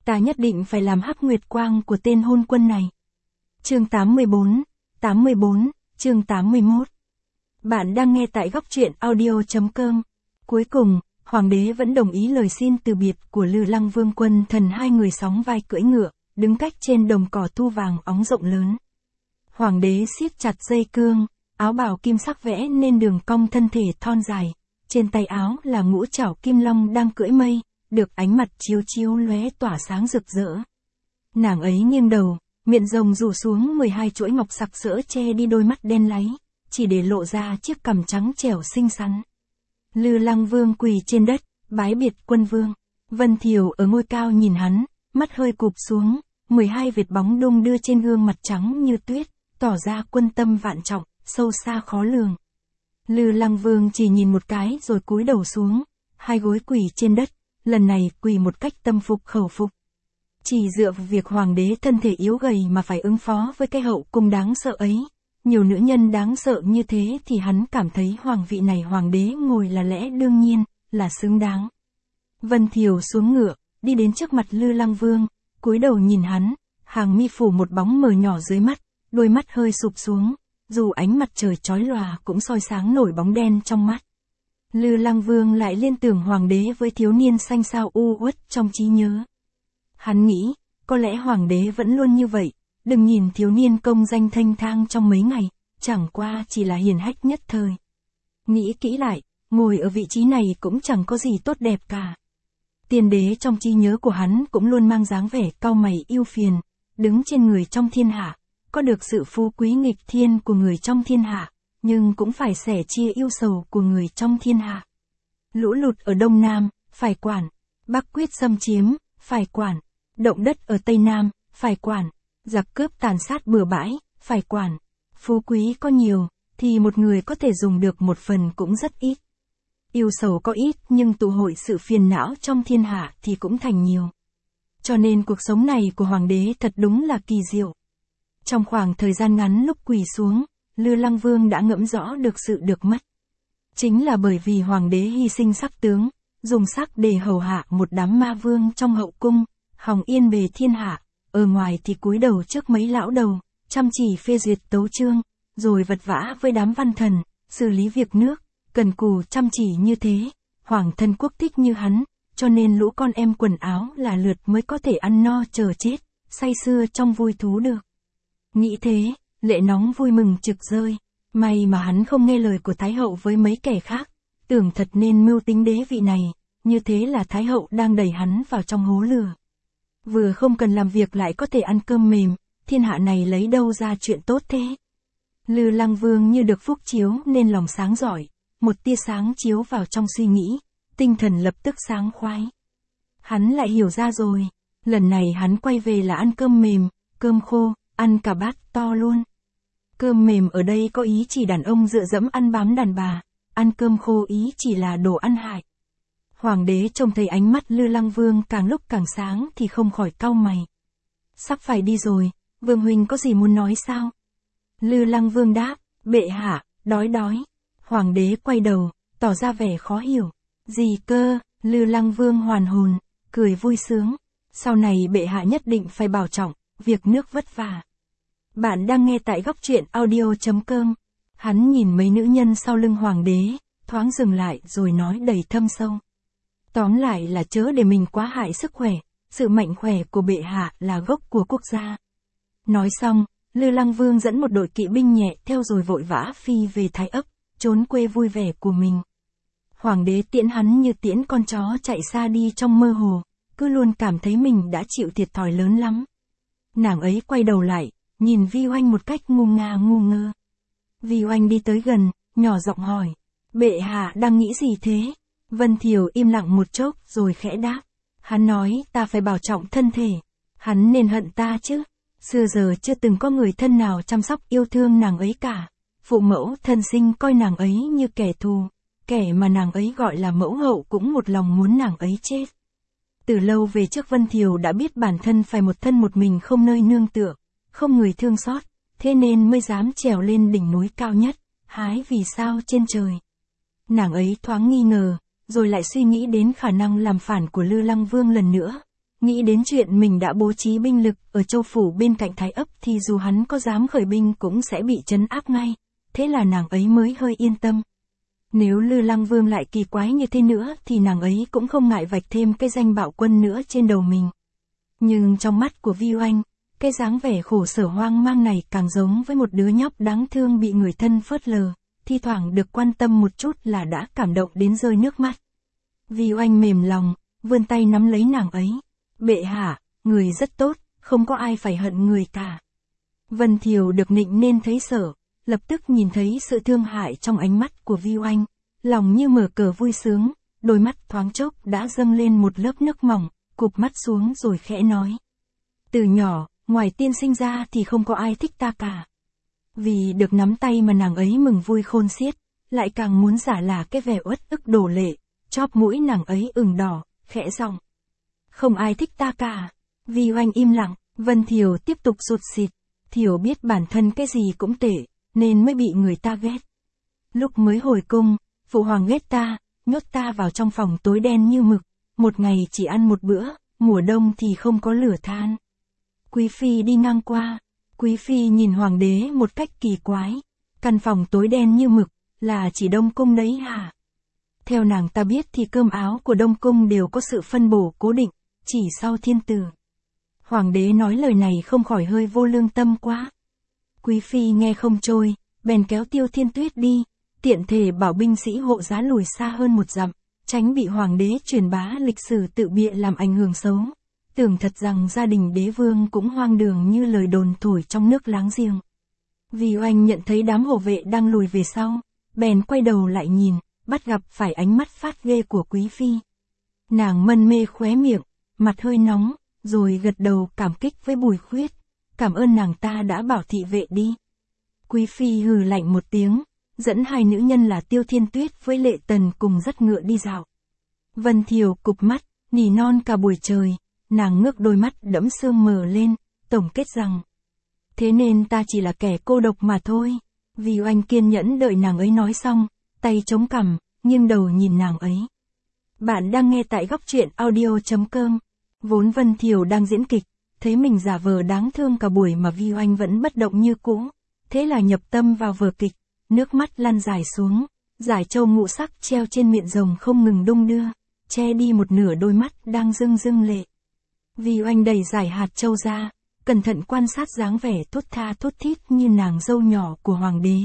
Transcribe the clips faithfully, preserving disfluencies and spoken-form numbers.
Ta nhất định phải làm hắc nguyệt quang của tên hôn quân này. Chương tám mươi bốn, tám mươi bốn, chương tám mươi mốt. Bạn đang nghe tại góc truyện audio chấm com. Cuối cùng, Hoàng đế vẫn đồng ý lời xin từ biệt của Lư Lăng Vương Quân Thần, hai người sóng vai cưỡi ngựa, đứng cách trên đồng cỏ thu vàng óng rộng lớn. Hoàng đế siết chặt dây cương, áo bào kim sắc vẽ nên đường cong thân thể thon dài, trên tay áo là ngũ trảo kim long đang cưỡi mây, được ánh mặt chiếu chiếu lóe tỏa sáng rực rỡ. Nàng ấy nghiêng đầu, miệng rồng rủ xuống mười hai chuỗi ngọc sặc sỡ che đi đôi mắt đen láy, chỉ để lộ ra chiếc cằm trắng trẻo xinh xắn. Lư Lăng Vương quỳ trên đất, bái biệt quân vương. Vân Thiều ở ngôi cao nhìn hắn, mắt hơi cụp xuống, mười hai vệt bóng đung đưa trên gương mặt trắng như tuyết, tỏ ra quân tâm vạn trọng, sâu xa khó lường. Lư Lăng Vương chỉ nhìn một cái rồi cúi đầu xuống, hai gối quỳ trên đất, lần này quỳ một cách tâm phục khẩu phục. Chỉ dựa vào việc hoàng đế thân thể yếu gầy mà phải ứng phó với cái hậu cung đáng sợ ấy, nhiều nữ nhân đáng sợ như thế thì hắn cảm thấy hoàng vị này hoàng đế ngồi là lẽ đương nhiên, là xứng đáng. Vân Thiều xuống ngựa, đi đến trước mặt Lư Lăng Vương, cúi đầu nhìn hắn, hàng mi phủ một bóng mờ nhỏ dưới mắt, đôi mắt hơi sụp xuống, dù ánh mặt trời chói lòa cũng soi sáng nổi bóng đen trong mắt. Lư Lăng Vương lại liên tưởng hoàng đế với thiếu niên xanh xao u uất trong trí nhớ. Hắn nghĩ, có lẽ hoàng đế vẫn luôn như vậy, đừng nhìn thiếu niên công danh thanh thang trong mấy ngày, chẳng qua chỉ là hiển hách nhất thời. Nghĩ kỹ lại, ngồi ở vị trí này cũng chẳng có gì tốt đẹp cả. Tiên đế trong trí nhớ của hắn cũng luôn mang dáng vẻ cau mày ưu phiền, đứng trên người trong thiên hạ, có được sự phú quý nghịch thiên của người trong thiên hạ, nhưng cũng phải sẻ chia yêu sầu của người trong thiên hạ. Lũ lụt ở Đông Nam, phải quản. Bắc quyết xâm chiếm, phải quản. Động đất ở Tây Nam, phải quản. Giặc cướp tàn sát bừa bãi, phải quản. Phú quý có nhiều, thì một người có thể dùng được một phần cũng rất ít. Yêu sầu có ít nhưng tụ hội sự phiền não trong thiên hạ thì cũng thành nhiều. Cho nên cuộc sống này của hoàng đế thật đúng là kỳ diệu. Trong khoảng thời gian ngắn lúc quỳ xuống, Lư Lăng Vương đã ngẫm rõ được sự được mất. Chính là bởi vì hoàng đế hy sinh sắc tướng, dùng sắc để hầu hạ một đám ma vương trong hậu cung, hòng yên bề thiên hạ, ở ngoài thì cúi đầu trước mấy lão đầu, chăm chỉ phê duyệt tấu chương, rồi vật vã với đám văn thần, xử lý việc nước, cần cù chăm chỉ như thế, hoàng thân quốc thích như hắn, cho nên lũ con em quần áo là lượt mới có thể ăn no chờ chết, say sưa trong vui thú được. Nghĩ thế, lệ nóng vui mừng trực rơi, may mà hắn không nghe lời của Thái hậu với mấy kẻ khác, tưởng thật nên mưu tính đế vị này, như thế là Thái hậu đang đẩy hắn vào trong hố lửa. Vừa không cần làm việc lại có thể ăn cơm mềm, thiên hạ này lấy đâu ra chuyện tốt thế. Lư Lăng Vương như được phúc chiếu nên lòng sáng giỏi, một tia sáng chiếu vào trong suy nghĩ, tinh thần lập tức sáng khoái. Hắn lại hiểu ra rồi, lần này hắn quay về là ăn cơm mềm, cơm khô, ăn cả bát to luôn. Cơm mềm ở đây có ý chỉ đàn ông dựa dẫm ăn bám đàn bà, ăn cơm khô ý chỉ là đồ ăn hại. Hoàng đế trông thấy ánh mắt Lư Lăng Vương càng lúc càng sáng thì không khỏi cau mày. Sắp phải đi rồi, Vương huynh có gì muốn nói sao? Lư Lăng Vương đáp, bệ hạ, đói đói. Hoàng đế quay đầu, tỏ ra vẻ khó hiểu. Gì cơ? Lư Lăng Vương hoàn hồn, cười vui sướng. Sau này bệ hạ nhất định phải bảo trọng, việc nước vất vả. Bạn đang nghe tại góc truyện audio chấm com. Hắn nhìn mấy nữ nhân sau lưng hoàng đế, thoáng dừng lại rồi nói đầy thâm sâu. Tóm lại là chớ để mình quá hại sức khỏe, sự mạnh khỏe của bệ hạ là gốc của quốc gia. Nói xong, Lư Lăng Vương dẫn một đội kỵ binh nhẹ theo rồi vội vã phi về Thái ấp, trốn quê vui vẻ của mình. Hoàng đế tiễn hắn như tiễn con chó chạy xa đi trong mơ hồ, cứ luôn cảm thấy mình đã chịu thiệt thòi lớn lắm. Nàng ấy quay đầu lại, nhìn Vi Oanh một cách ngu ngà ngu ngơ. Vi Oanh đi tới gần, nhỏ giọng hỏi, bệ hạ đang nghĩ gì thế? Vân Thiều im lặng một chốc rồi khẽ đáp, hắn nói ta phải bảo trọng thân thể, hắn nên hận ta chứ, xưa giờ chưa từng có người thân nào chăm sóc yêu thương nàng ấy cả, phụ mẫu thân sinh coi nàng ấy như kẻ thù, kẻ mà nàng ấy gọi là mẫu hậu cũng một lòng muốn nàng ấy chết. Từ lâu về trước Vân Thiều đã biết bản thân phải một thân một mình không nơi nương tựa, không người thương xót, thế nên mới dám trèo lên đỉnh núi cao nhất, hái vì sao trên trời. Nàng ấy thoáng nghi ngờ, rồi lại suy nghĩ đến khả năng làm phản của Lư Lăng Vương lần nữa. nghĩ đến chuyện mình đã bố trí binh lực ở châu phủ bên cạnh Thái Ấp thì dù hắn có dám khởi binh cũng sẽ bị trấn áp ngay, thế là nàng ấy mới hơi yên tâm. Nếu Lư Lăng Vương lại kỳ quái như thế nữa thì nàng ấy cũng không ngại vạch thêm cái danh bạo quân nữa trên đầu mình. Nhưng trong mắt của Vi Oanh, cái dáng vẻ khổ sở hoang mang này càng giống với một đứa nhóc đáng thương bị người thân phớt lờ, thi thoảng được quan tâm một chút là đã cảm động đến rơi nước mắt. Vi Oanh mềm lòng, vươn tay nắm lấy nàng ấy. Bệ hạ, người rất tốt, không có ai phải hận người cả. Vân Thiều được nịnh nên thấy sợ, lập tức nhìn thấy sự thương hại trong ánh mắt của Vi Oanh, lòng như mở cờ vui sướng, đôi mắt thoáng chốc đã dâng lên một lớp nước mỏng, cụp mắt xuống rồi khẽ nói. Từ nhỏ, ngoài tiên sinh ra thì không có ai thích ta cả. Vì được nắm tay mà nàng ấy mừng vui khôn xiết, lại càng muốn giả là cái vẻ uất ức đổ lệ, chóp mũi nàng ấy ửng đỏ, khẽ giọng. Không ai thích ta cả. Vi Oanh im lặng, Vân Thiều tiếp tục sụt xịt. Thiều biết bản thân cái gì cũng tệ, nên mới bị người ta ghét. Lúc mới hồi cung, phụ hoàng ghét ta, nhốt ta vào trong phòng tối đen như mực, một ngày chỉ ăn một bữa, mùa đông thì không có lửa than. Quý phi đi ngang qua, quý phi nhìn hoàng đế một cách kỳ quái, căn phòng tối đen như mực, là chỉ Đông Cung đấy hả? Theo nàng ta biết thì cơm áo của Đông Cung đều có sự phân bổ cố định, chỉ sau thiên tử. Hoàng đế nói lời này không khỏi hơi vô lương tâm quá. Quý phi nghe không trôi, bèn kéo Tiêu Thiên Tuyết đi, tiện thể bảo binh sĩ hộ giá lùi xa hơn một dặm, tránh bị hoàng đế truyền bá lịch sử tự bịa làm ảnh hưởng xấu. Tưởng thật rằng gia đình đế vương cũng hoang đường như lời đồn thổi trong nước láng giềng. Vi Oanh nhận thấy đám hộ vệ đang lùi về sau, bèn quay đầu lại nhìn, bắt gặp phải ánh mắt phát ghê của quý phi. Nàng mân mê khóe miệng, mặt hơi nóng, rồi gật đầu cảm kích với Bùi Khuyết, cảm ơn nàng ta đã bảo thị vệ đi. Quý phi hừ lạnh một tiếng, dẫn hai nữ nhân là Tiêu Thiên Tuyết với Lệ Tần cùng dắt ngựa đi dạo. Vân Thiều cụp mắt, nỉ non cả buổi trời, nàng ngước đôi mắt đẫm sương mờ lên, tổng kết rằng. Thế nên ta chỉ là kẻ cô độc mà thôi. Vi Oanh kiên nhẫn đợi nàng ấy nói xong, tay chống cằm, nghiêng đầu nhìn nàng ấy. Bạn đang nghe tại góc truyện audio chấm com. Vốn Vân Thiều đang diễn kịch, thấy mình giả vờ đáng thương cả buổi mà Vi Oanh vẫn bất động như cũ, thế là nhập tâm vào vở kịch, nước mắt lăn dài xuống, dải châu ngũ sắc treo trên miệng rồng không ngừng đung đưa, che đi một nửa đôi mắt đang rưng rưng lệ. Vi Oanh đẩy giải hạt châu ra, cẩn thận quan sát dáng vẻ thốt tha thốt thít như nàng dâu nhỏ của hoàng đế.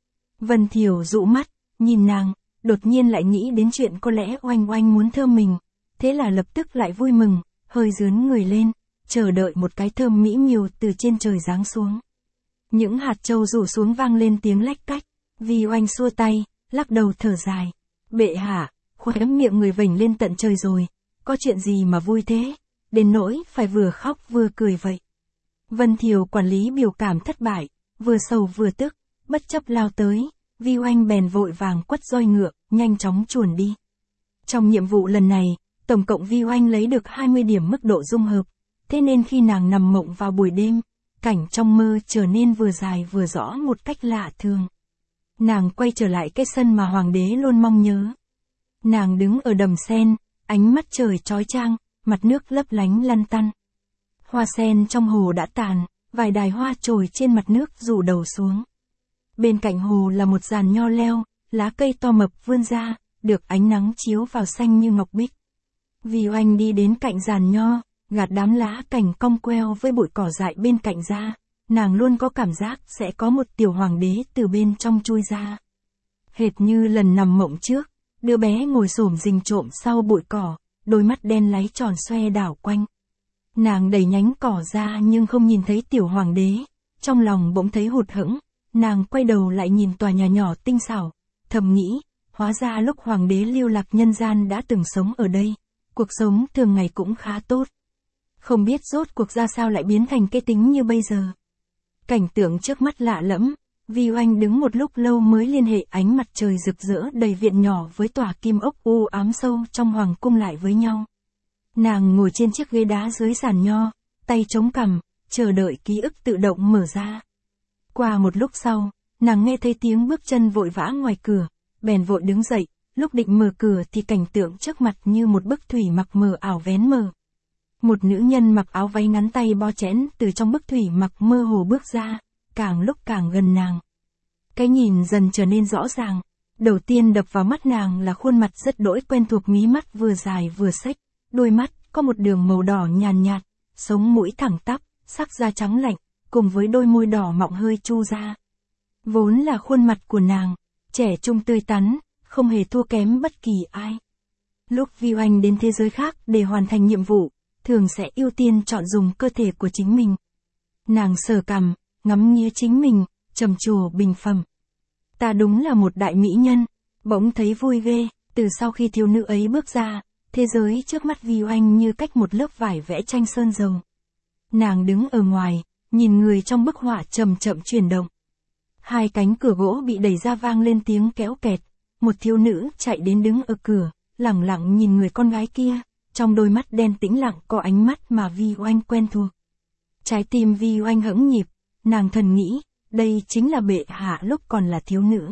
Vân Thiều dụ mắt, nhìn nàng, đột nhiên lại nghĩ đến chuyện có lẽ Oanh Oanh muốn thơm mình, thế là lập tức lại vui mừng, hơi dướn người lên, chờ đợi một cái thơm mỹ miều từ trên trời giáng xuống. Những hạt châu rủ xuống vang lên tiếng lách cách, Vi Oanh xua tay, lắc đầu thở dài. Bệ hạ, khóe miệng người vểnh lên tận trời rồi, có chuyện gì mà vui thế, đến nỗi phải vừa khóc vừa cười vậy. Vân Thiều quản lý biểu cảm thất bại, vừa sầu vừa tức, bất chấp lao tới, Vi Oanh bèn vội vàng quất roi ngựa, nhanh chóng chuồn đi. Trong nhiệm vụ lần này, tổng cộng Vi Oanh lấy được hai mươi điểm mức độ dung hợp, thế nên khi nàng nằm mộng vào buổi đêm, cảnh trong mơ trở nên vừa dài vừa rõ một cách lạ thường. Nàng quay trở lại cái sân mà hoàng đế luôn mong nhớ. Nàng đứng ở đầm sen, ánh mắt trời chói chang, mặt nước lấp lánh lăn tăn. Hoa sen trong hồ đã tàn, vài đài hoa trồi trên mặt nước rủ đầu xuống. Bên cạnh hồ là một giàn nho leo, lá cây to mập vươn ra, được ánh nắng chiếu vào xanh như ngọc bích. Vi Oanh đi đến cạnh giàn nho, gạt đám lá cành cong queo với bụi cỏ dại bên cạnh ra, nàng luôn có cảm giác sẽ có một tiểu hoàng đế từ bên trong chui ra. Hệt như lần nằm mộng trước, đứa bé ngồi xổm rình trộm sau bụi cỏ, đôi mắt đen láy tròn xoe đảo quanh. Nàng đẩy nhánh cỏ ra nhưng không nhìn thấy tiểu hoàng đế, trong lòng bỗng thấy hụt hẫng, nàng quay đầu lại nhìn tòa nhà nhỏ tinh xảo, thầm nghĩ, hóa ra lúc hoàng đế lưu lạc nhân gian đã từng sống ở đây, cuộc sống thường ngày cũng khá tốt. Không biết rốt cuộc ra sao lại biến thành cái tính như bây giờ. Cảnh tượng trước mắt lạ lẫm, Vi Oanh đứng một lúc lâu mới liên hệ ánh mặt trời rực rỡ đầy viện nhỏ với tòa kim ốc u ám sâu trong hoàng cung lại với nhau. Nàng ngồi trên chiếc ghế đá dưới giàn nho, tay chống cằm, chờ đợi ký ức tự động mở ra. Qua một lúc sau, nàng nghe thấy tiếng bước chân vội vã ngoài cửa, bèn vội đứng dậy, lúc định mở cửa thì cảnh tượng trước mặt như một bức thủy mặc mờ ảo vén mờ. Một nữ nhân mặc áo váy ngắn tay bo chẽn từ trong bức thủy mặc mơ hồ bước ra, càng lúc càng gần nàng. Cái nhìn dần trở nên rõ ràng. Đầu tiên đập vào mắt nàng là khuôn mặt rất đỗi quen thuộc, mí mắt vừa dài vừa xếch, đôi mắt có một đường màu đỏ nhàn nhạt, sống mũi thẳng tắp, sắc da trắng lạnh, cùng với đôi môi đỏ mọng hơi chu ra. Vốn là khuôn mặt của nàng, trẻ trung tươi tắn, không hề thua kém bất kỳ ai. Lúc Vi Oanh đến thế giới khác để hoàn thành nhiệm vụ, thường sẽ ưu tiên chọn dùng cơ thể của chính mình. Nàng sờ cằm, ngắm nghía chính mình, trầm trồ bình phẩm. Ta đúng là một đại mỹ nhân, bỗng thấy vui ghê. Từ sau khi thiếu nữ ấy bước ra, thế giới trước mắt Vi Oanh như cách một lớp vải vẽ tranh sơn dầu. Nàng đứng ở ngoài, nhìn người trong bức họa chậm chậm chuyển động. Hai cánh cửa gỗ bị đẩy ra vang lên tiếng kéo kẹt, một thiếu nữ chạy đến đứng ở cửa, lẳng lặng nhìn người con gái kia, trong đôi mắt đen tĩnh lặng có ánh mắt mà Vi Oanh quen thuộc. Trái tim Vi Oanh hững nhịp, nàng thầm nghĩ, đây chính là bệ hạ lúc còn là thiếu nữ.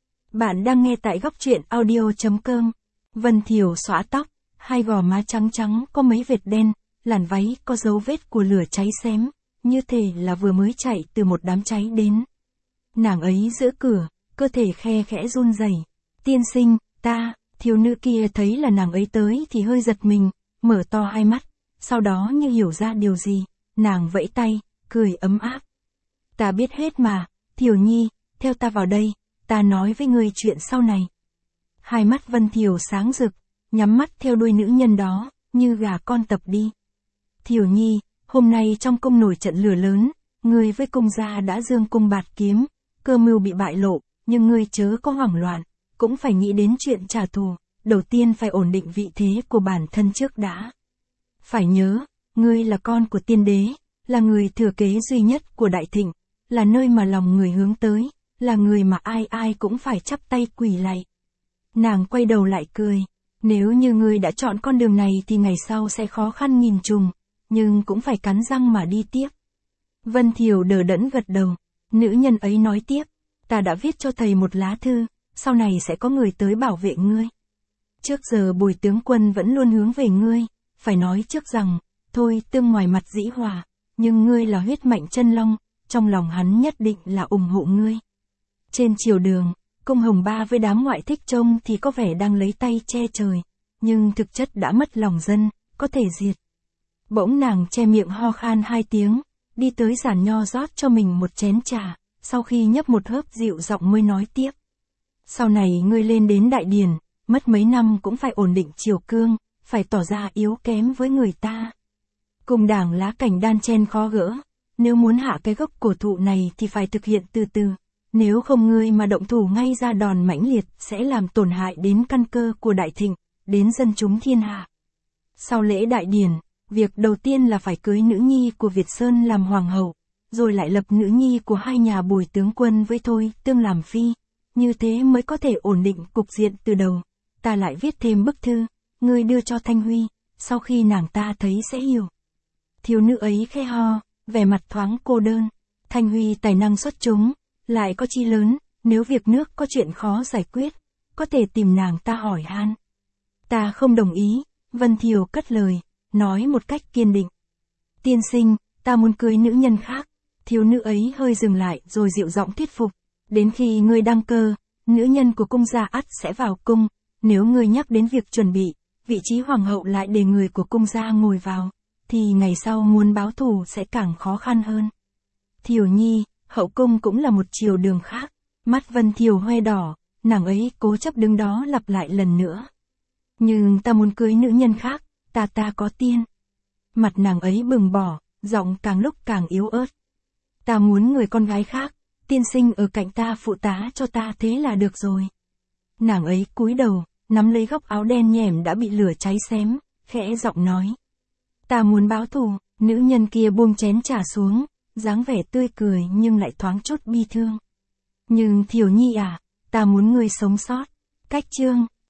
Bạn đang nghe tại góc truyện audio chấm com. Vân Thiều xõa tóc, hai gò má trắng trắng có mấy vệt đen, làn váy có dấu vết của lửa cháy xém, như thể là vừa mới chạy từ một đám cháy đến. Nàng ấy giữa cửa, cơ thể khe khẽ run rẩy. Tiên sinh, ta, thiếu nữ kia thấy là nàng ấy tới thì hơi giật mình, mở to hai mắt, sau đó như hiểu ra điều gì, nàng vẫy tay, cười ấm áp. Ta biết hết mà, Thiều Nhi, theo ta vào đây, ta nói với ngươi chuyện sau này. Hai mắt Vân Thiều sáng rực, nhắm mắt theo đuôi nữ nhân đó, như gà con tập đi. Thiều Nhi, hôm nay trong cung nổi trận lửa lớn, ngươi với cung gia đã dương cung bạt kiếm, cơ mưu bị bại lộ, nhưng ngươi chớ có hoảng loạn, cũng phải nghĩ đến chuyện trả thù, đầu tiên phải ổn định vị thế của bản thân trước đã. Phải nhớ, ngươi là con của tiên đế, là người thừa kế duy nhất của Đại Thịnh, là nơi mà lòng người hướng tới, là người mà ai ai cũng phải chắp tay quỳ lạy. Nàng quay đầu lại cười, nếu như ngươi đã chọn con đường này thì ngày sau sẽ khó khăn nghìn trùng, nhưng cũng phải cắn răng mà đi tiếp. Vân Thiều đờ đẫn gật đầu, nữ nhân ấy nói tiếp, ta đã viết cho thầy một lá thư, sau này sẽ có người tới bảo vệ ngươi. Trước giờ Bùi tướng quân vẫn luôn hướng về ngươi, phải nói trước rằng, thôi tương ngoài mặt dĩ hòa, nhưng ngươi là huyết mạch chân long, trong lòng hắn nhất định là ủng hộ ngươi. Trên triều đường, cung Hồng Ba với đám ngoại thích trông thì có vẻ đang lấy tay che trời, nhưng thực chất đã mất lòng dân, có thể diệt. Bỗng nàng che miệng ho khan hai tiếng, đi tới giàn nho rót cho mình một chén trà, sau khi nhấp một hớp dịu giọng mới nói tiếp. Sau này ngươi lên đến đại điển, mất mấy năm cũng phải ổn định triều cương, phải tỏ ra yếu kém với người ta. Cùng đảng lá cảnh đan chen khó gỡ, nếu muốn hạ cái gốc cổ thụ này thì phải thực hiện từ từ, nếu không ngươi mà động thủ ngay ra đòn mãnh liệt sẽ làm tổn hại đến căn cơ của Đại Thịnh, đến dân chúng thiên hạ. Sau lễ đại điển, việc đầu tiên là phải cưới nữ nhi của Việt Sơn làm hoàng hậu, rồi lại lập nữ nhi của hai nhà Bùi tướng quân với Thôi Tương làm phi, như thế mới có thể ổn định cục diện từ đầu. Ta lại viết thêm bức thư, ngươi đưa cho Thanh Huy, sau khi nàng ta thấy sẽ hiểu. Thiếu nữ ấy khẽ ho, vẻ mặt thoáng cô đơn. Thanh Huy tài năng xuất chúng, lại có chi lớn, nếu việc nước có chuyện khó giải quyết, có thể tìm nàng ta hỏi han. Ta không đồng ý, Vân Thiều cất lời, nói một cách kiên định. Tiên sinh, ta muốn cưới nữ nhân khác. Thiếu nữ ấy hơi dừng lại rồi dịu giọng thuyết phục. Đến khi ngươi đăng cơ, nữ nhân của cung gia ắt sẽ vào cung. Nếu ngươi nhắc đến việc chuẩn bị, vị trí hoàng hậu lại để người của cung gia ngồi vào, thì ngày sau muốn báo thù sẽ càng khó khăn hơn. Thiều Nhi, hậu cung cũng là một triều đường khác. Mắt Vân Thiều hoe đỏ, nàng ấy cố chấp đứng đó lặp lại lần nữa. Nhưng ta muốn cưới nữ nhân khác, ta ta có tiên. Mặt nàng ấy bừng bỏ, giọng càng lúc càng yếu ớt. Ta muốn người con gái khác, tiên sinh ở cạnh ta phụ tá cho ta thế là được rồi. Nàng ấy cúi đầu, nắm lấy góc áo đen nhẻm đã bị lửa cháy xém, khẽ giọng nói. Ta muốn báo thù. Nữ nhân kia buông chén trà xuống, dáng vẻ tươi cười nhưng lại thoáng chút bi thương. Nhưng Thiều Nhi à, ta muốn ngươi sống sót. Cách chương.